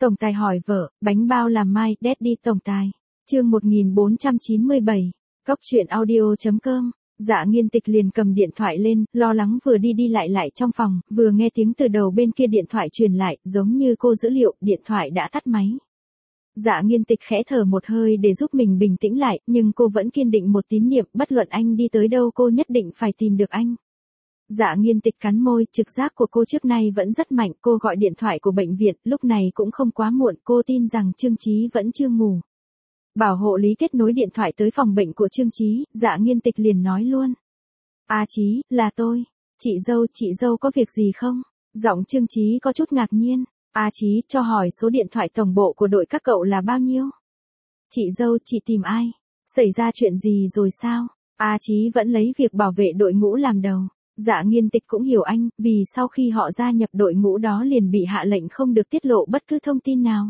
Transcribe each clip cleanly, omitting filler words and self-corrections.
Tổng tài hỏi vợ, bánh bao làm mai, Daddy tổng tài. Chương 1497. Cóc truyện audio.com. Dạ Nghiên Tịch liền cầm điện thoại lên, lo lắng vừa đi lại trong phòng, vừa nghe tiếng từ đầu bên kia điện thoại truyền lại, giống như cô dữ liệu, điện thoại đã tắt máy. Dạ Nghiên Tịch khẽ thở một hơi để giúp mình bình tĩnh lại, nhưng cô vẫn kiên định một tín niệm, bất luận anh đi tới đâu cô nhất định phải tìm được anh. Dạ Nghiên Tịch cắn môi, trực giác của cô trước nay vẫn rất mạnh, cô gọi điện thoại của bệnh viện, lúc này cũng không quá muộn, cô tin rằng Trương Chí vẫn chưa ngủ. Bảo hộ lý kết nối điện thoại tới phòng bệnh của Trương Chí, Dạ Nghiên Tịch liền nói luôn. A Chí, là tôi. Chị dâu có việc gì không? Giọng Trương Chí có chút ngạc nhiên. A Chí, cho hỏi số điện thoại tổng bộ của đội các cậu là bao nhiêu? Chị dâu, chị tìm ai? Xảy ra chuyện gì rồi sao? A Chí vẫn lấy việc bảo vệ đội ngũ làm đầu. Dạ Nghiên Tịch cũng hiểu anh, vì sau khi họ gia nhập đội ngũ đó liền bị hạ lệnh không được tiết lộ bất cứ thông tin nào.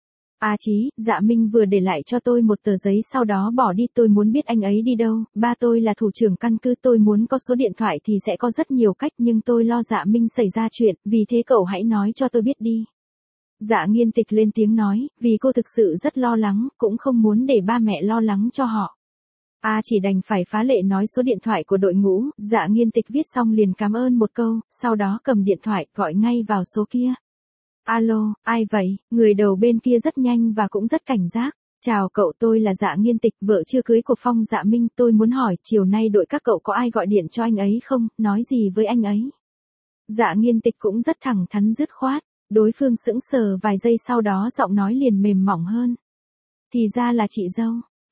A Chí, Dạ Minh vừa để lại cho tôi một tờ giấy sau đó bỏ đi, tôi muốn biết anh ấy đi đâu, ba tôi là thủ trưởng căn cứ, tôi muốn có số điện thoại thì sẽ có rất nhiều cách nhưng tôi lo Dạ Minh xảy ra chuyện, vì thế cậu hãy nói cho tôi biết đi. Dạ Nghiên Tịch lên tiếng nói, vì cô thực sự rất lo lắng, cũng không muốn để ba mẹ lo lắng cho họ. A chỉ đành phải phá lệ nói số điện thoại của đội ngũ, Dạ Nghiên Tịch viết xong liền cảm ơn một câu, sau đó cầm điện thoại gọi ngay vào số kia. Alo, ai vậy? Người đầu bên kia rất nhanh và cũng rất cảnh giác. Chào cậu, tôi là Dạ Nghiên Tịch, vợ chưa cưới của Phong Dạ Minh, tôi muốn hỏi chiều nay đội các cậu có ai gọi điện cho anh ấy không, nói gì với anh ấy? Dạ Nghiên Tịch cũng rất thẳng thắn dứt khoát, đối phương sững sờ vài giây sau đó giọng nói liền mềm mỏng hơn. Thì ra là chị dâu.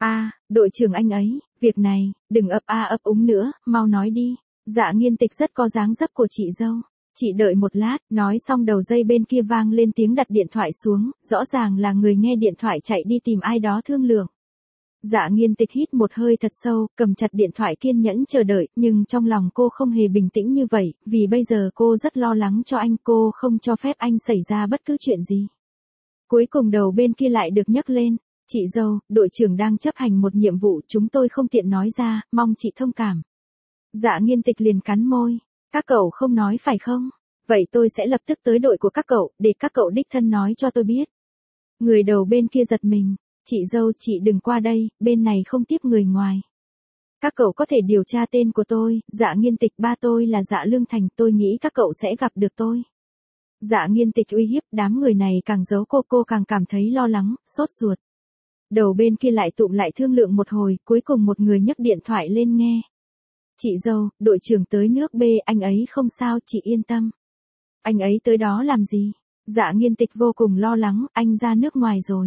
Đội trưởng anh ấy, việc này, đừng ấp úng nữa, mau nói đi. Dạ Nghiên Tịch rất có dáng dấp của chị dâu. Chị đợi một lát, nói xong đầu dây bên kia vang lên tiếng đặt điện thoại xuống, rõ ràng là người nghe điện thoại chạy đi tìm ai đó thương lượng. Dạ Nghiên Tịch hít một hơi thật sâu, cầm chặt điện thoại kiên nhẫn chờ đợi, nhưng trong lòng cô không hề bình tĩnh như vậy, vì bây giờ cô rất lo lắng cho anh, cô không cho phép anh xảy ra bất cứ chuyện gì. Cuối cùng đầu bên kia lại được nhấc lên, chị dâu, đội trưởng đang chấp hành một nhiệm vụ chúng tôi không tiện nói ra, mong chị thông cảm. Dạ Nghiên Tịch liền cắn môi. Các cậu không nói phải không? Vậy tôi sẽ lập tức tới đội của các cậu, để các cậu đích thân nói cho tôi biết. Người đầu bên kia giật mình. Chị dâu, chị đừng qua đây, bên này không tiếp người ngoài. Các cậu có thể điều tra tên của tôi, Dạ Nghiên Tịch, ba tôi là Dạ Lương Thành, tôi nghĩ các cậu sẽ gặp được tôi. Dạ Nghiên Tịch uy hiếp, đám người này càng giấu cô càng cảm thấy lo lắng, sốt ruột. Đầu bên kia lại tụm lại thương lượng một hồi, cuối cùng một người nhấc điện thoại lên nghe. Chị dâu, đội trưởng tới nước B, anh ấy không sao, chị yên tâm. Anh ấy tới đó làm gì? Dạ Nghiên Tịch vô cùng lo lắng, anh ra nước ngoài rồi.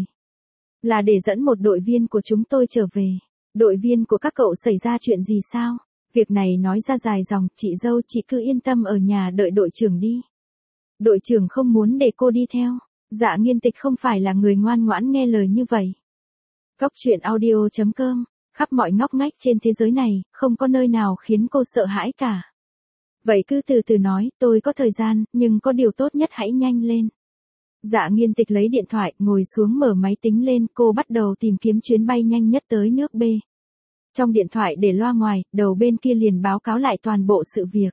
Là để dẫn một đội viên của chúng tôi trở về. Đội viên của các cậu xảy ra chuyện gì sao? Việc này nói ra dài dòng, chị dâu chị cứ yên tâm ở nhà đợi đội trưởng đi. Đội trưởng không muốn để cô đi theo. Dạ Nghiên Tịch không phải là người ngoan ngoãn nghe lời như vậy. Cóc truyện audio.com. Khắp mọi ngóc ngách trên thế giới này, không có nơi nào khiến cô sợ hãi cả. Vậy cứ từ từ nói, tôi có thời gian, nhưng có điều tốt nhất hãy nhanh lên. Dạ Nghiên Tịch lấy điện thoại, ngồi xuống mở máy tính lên, cô bắt đầu tìm kiếm chuyến bay nhanh nhất tới nước B. Trong điện thoại để loa ngoài, đầu bên kia liền báo cáo lại toàn bộ sự việc.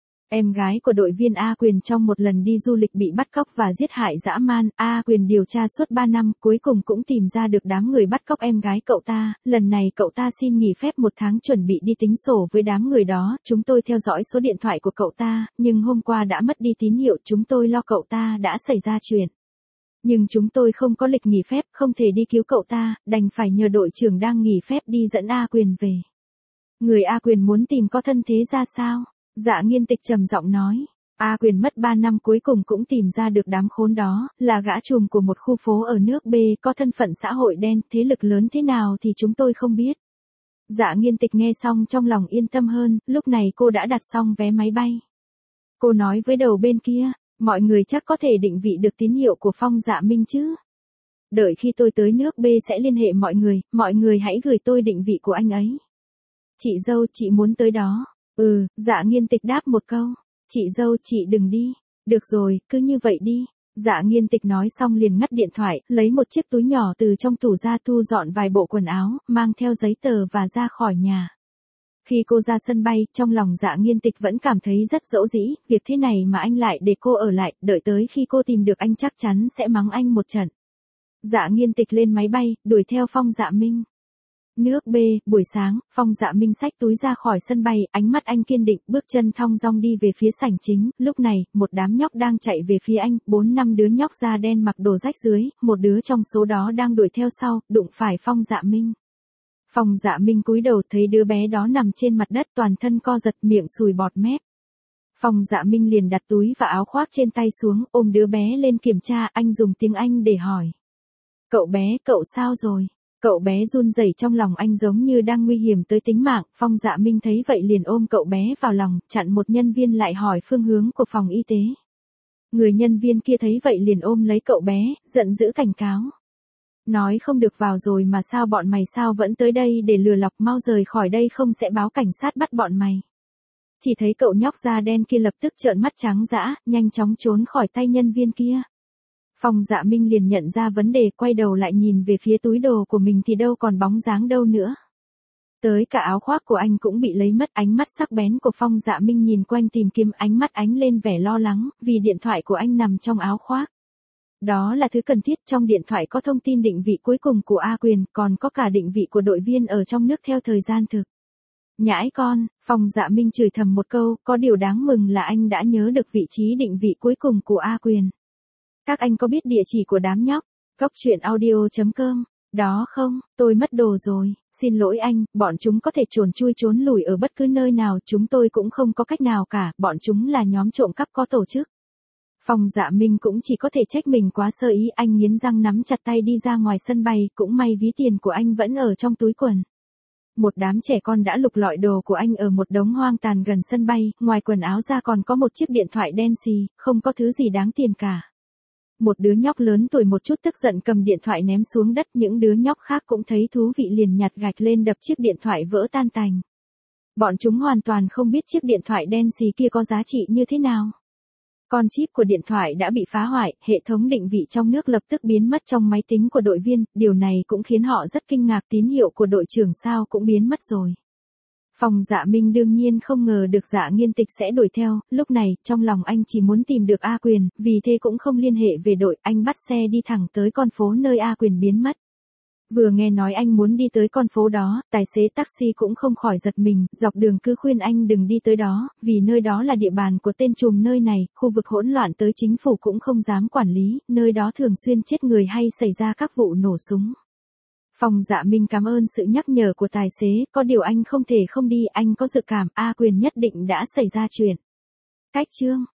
Em gái của đội viên A Quyền trong một lần đi du lịch bị bắt cóc và giết hại dã man, A Quyền điều tra suốt 3 năm, cuối cùng cũng tìm ra được đám người bắt cóc em gái cậu ta, lần này cậu ta xin nghỉ phép 1 tháng chuẩn bị đi tính sổ với đám người đó, chúng tôi theo dõi số điện thoại của cậu ta, nhưng hôm qua đã mất đi tín hiệu, chúng tôi lo cậu ta đã xảy ra chuyện. Nhưng chúng tôi không có lịch nghỉ phép, không thể đi cứu cậu ta, đành phải nhờ đội trưởng đang nghỉ phép đi dẫn A Quyền về. Người A Quyền muốn tìm có thân thế ra sao? Dạ Nghiên Tịch trầm giọng nói, A Quyền mất 3 năm cuối cùng cũng tìm ra được đám khốn đó, là gã trùm của một khu phố ở nước B, có thân phận xã hội đen, thế lực lớn thế nào thì chúng tôi không biết. Dạ Nghiên Tịch nghe xong trong lòng yên tâm hơn, lúc này cô đã đặt xong vé máy bay. Cô nói với đầu bên kia, mọi người chắc có thể định vị được tín hiệu của Phong Dạ Minh chứ. Đợi khi tôi tới nước B sẽ liên hệ mọi người hãy gửi tôi định vị của anh ấy. Chị dâu, chị muốn tới đó. Dạ Nghiên Tịch đáp một câu. Chị dâu, chị đừng đi. Được rồi, cứ như vậy đi. Dạ Nghiên Tịch nói xong liền ngắt điện thoại, lấy một chiếc túi nhỏ từ trong tủ ra thu dọn vài bộ quần áo, mang theo giấy tờ và ra khỏi nhà. Khi cô ra sân bay, trong lòng Dạ Nghiên Tịch vẫn cảm thấy rất dỗ dĩ, việc thế này mà anh lại để cô ở lại, đợi tới khi cô tìm được anh chắc chắn sẽ mắng anh một trận. Dạ Nghiên Tịch lên máy bay, đuổi theo Phong Dạ Minh. Nước B, buổi sáng, Phong Dạ Minh xách túi ra khỏi sân bay, ánh mắt anh kiên định, bước chân thong dong đi về phía sảnh chính, lúc này, một đám nhóc đang chạy về phía anh, 4-5 đứa nhóc da đen mặc đồ rách rưới, một đứa trong số đó đang đuổi theo sau, đụng phải Phong Dạ Minh. Phong Dạ Minh cúi đầu thấy đứa bé đó nằm trên mặt đất toàn thân co giật miệng sùi bọt mép. Phong Dạ Minh liền đặt túi và áo khoác trên tay xuống, ôm đứa bé lên kiểm tra, anh dùng tiếng Anh để hỏi. Cậu bé, cậu sao rồi? Cậu bé run rẩy trong lòng anh giống như đang nguy hiểm tới tính mạng, Phong Dạ Minh thấy vậy liền ôm cậu bé vào lòng, chặn một nhân viên lại hỏi phương hướng của phòng y tế. Người nhân viên kia thấy vậy liền ôm lấy cậu bé, giận dữ cảnh cáo. Nói không được vào rồi mà sao bọn mày sao vẫn tới đây để lừa lọc, mau rời khỏi đây không sẽ báo cảnh sát bắt bọn mày. Chỉ thấy cậu nhóc da đen kia lập tức trợn mắt trắng dã, nhanh chóng trốn khỏi tay nhân viên kia. Phong Dạ Minh liền nhận ra vấn đề, quay đầu lại nhìn về phía túi đồ của mình thì đâu còn bóng dáng đâu nữa. Tới cả áo khoác của anh cũng bị lấy mất, ánh mắt sắc bén của Phong Dạ Minh nhìn quanh tìm kiếm, ánh mắt ánh lên vẻ lo lắng, vì điện thoại của anh nằm trong áo khoác. Đó là thứ cần thiết, trong điện thoại có thông tin định vị cuối cùng của A Quyền, còn có cả định vị của đội viên ở trong nước theo thời gian thực. Nhãi con, Phong Dạ Minh chửi thầm một câu, có điều đáng mừng là anh đã nhớ được vị trí định vị cuối cùng của A Quyền. Các anh có biết địa chỉ của đám nhóc? Coctruyện.audio.com. Đó không, tôi mất đồ rồi, xin lỗi anh, bọn chúng có thể trốn chui trốn lủi ở bất cứ nơi nào, chúng tôi cũng không có cách nào cả, bọn chúng là nhóm trộm cắp có tổ chức. Phong Dạ Minh cũng chỉ có thể trách mình quá sơ ý, anh nghiến răng nắm chặt tay đi ra ngoài sân bay, cũng may ví tiền của anh vẫn ở trong túi quần. Một đám trẻ con đã lục lọi đồ của anh ở một đống hoang tàn gần sân bay, ngoài quần áo ra còn có một chiếc điện thoại đen xì, không có thứ gì đáng tiền cả. Một đứa nhóc lớn tuổi một chút tức giận cầm điện thoại ném xuống đất, những đứa nhóc khác cũng thấy thú vị liền nhặt gạch lên đập chiếc điện thoại vỡ tan tành. Bọn chúng hoàn toàn không biết chiếc điện thoại đen xì kia có giá trị như thế nào. Con chip của điện thoại đã bị phá hoại, hệ thống định vị trong nước lập tức biến mất trong máy tính của đội viên, điều này cũng khiến họ rất kinh ngạc, tín hiệu của đội trưởng sao cũng biến mất rồi. Phong Dạ Minh đương nhiên không ngờ được Dạ Nghiên Tịch sẽ đuổi theo, lúc này, trong lòng anh chỉ muốn tìm được A Quyền, vì thế cũng không liên hệ về đội, anh bắt xe đi thẳng tới con phố nơi A Quyền biến mất. Vừa nghe nói anh muốn đi tới con phố đó, tài xế taxi cũng không khỏi giật mình, dọc đường cứ khuyên anh đừng đi tới đó, vì nơi đó là địa bàn của tên trùm nơi này, khu vực hỗn loạn tới chính phủ cũng không dám quản lý, nơi đó thường xuyên chết người hay xảy ra các vụ nổ súng. Phong Dạ Minh cảm ơn sự nhắc nhở của tài xế, có điều anh không thể không đi, anh có dự cảm A Quyền nhất định đã xảy ra chuyện. Cách chương